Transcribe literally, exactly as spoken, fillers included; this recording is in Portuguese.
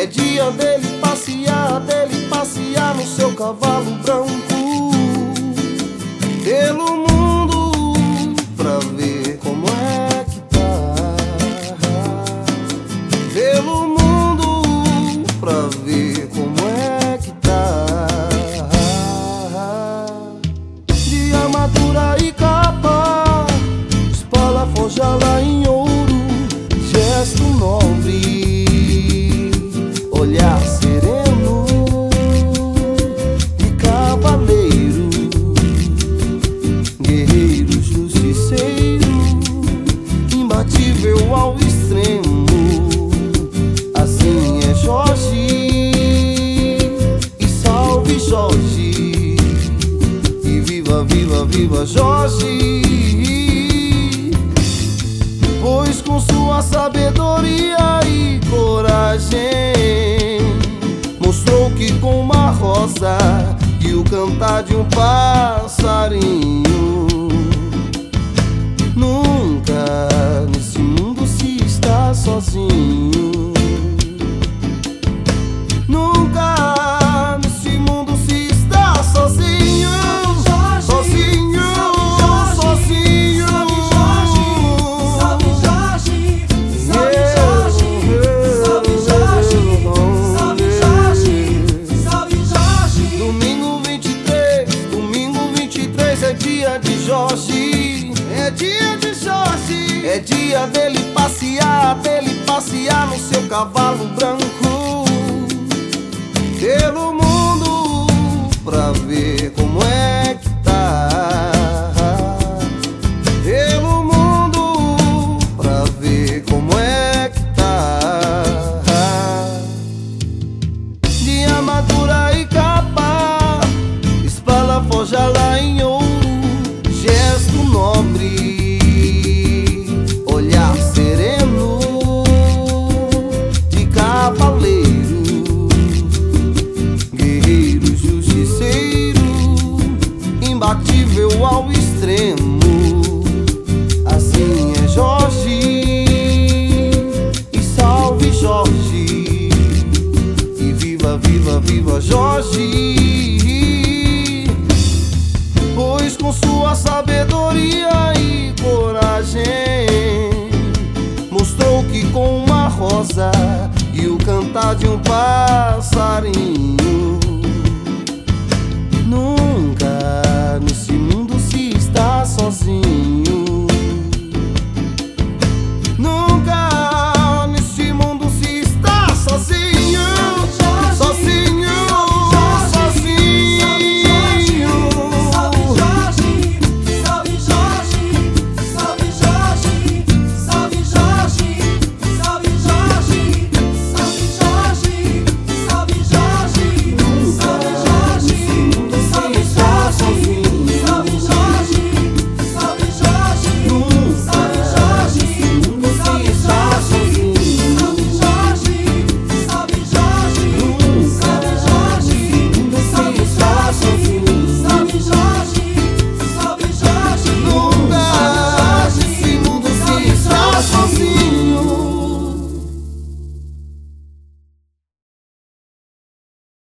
É dia dele passear, dele passear no seu cavalo branco pelo mundo pra ver como é que tá. Pelo mundo pra ver como é que tá. De armadura e capa, espala forja lá em ouro, gesto nobre, olhar sereno de cavaleiro, guerreiro justiceiro, imbatível ao extremo. Assim é Jorge, e salve Jorge, e viva, viva, viva Jorge. Pois com sua sabedoria e coragem mostrou que com uma rosa e o cantar de um passarinho nunca nesse mundo se está sozinho. Nunca nesse mundo se está sozinho. Sozinho, sozinho. Dia de Jorge, é dia de Jorge, é dia dele passear, dele passear no seu cavalo branco pelo mundo pra ver como é que tá. Pelo mundo pra ver como é que tá. De armadura e capa, espala forja lá em ouro, gesto nobre, olhar sereno de cavaleiro, guerreiro justiceiro, imbatível ao extremo. Assim é Jorge, e salve Jorge, e viva, viva, viva Jorge. Pois com sua sabedoria e coragem mostrou que com uma rosa e o cantar de um passarinho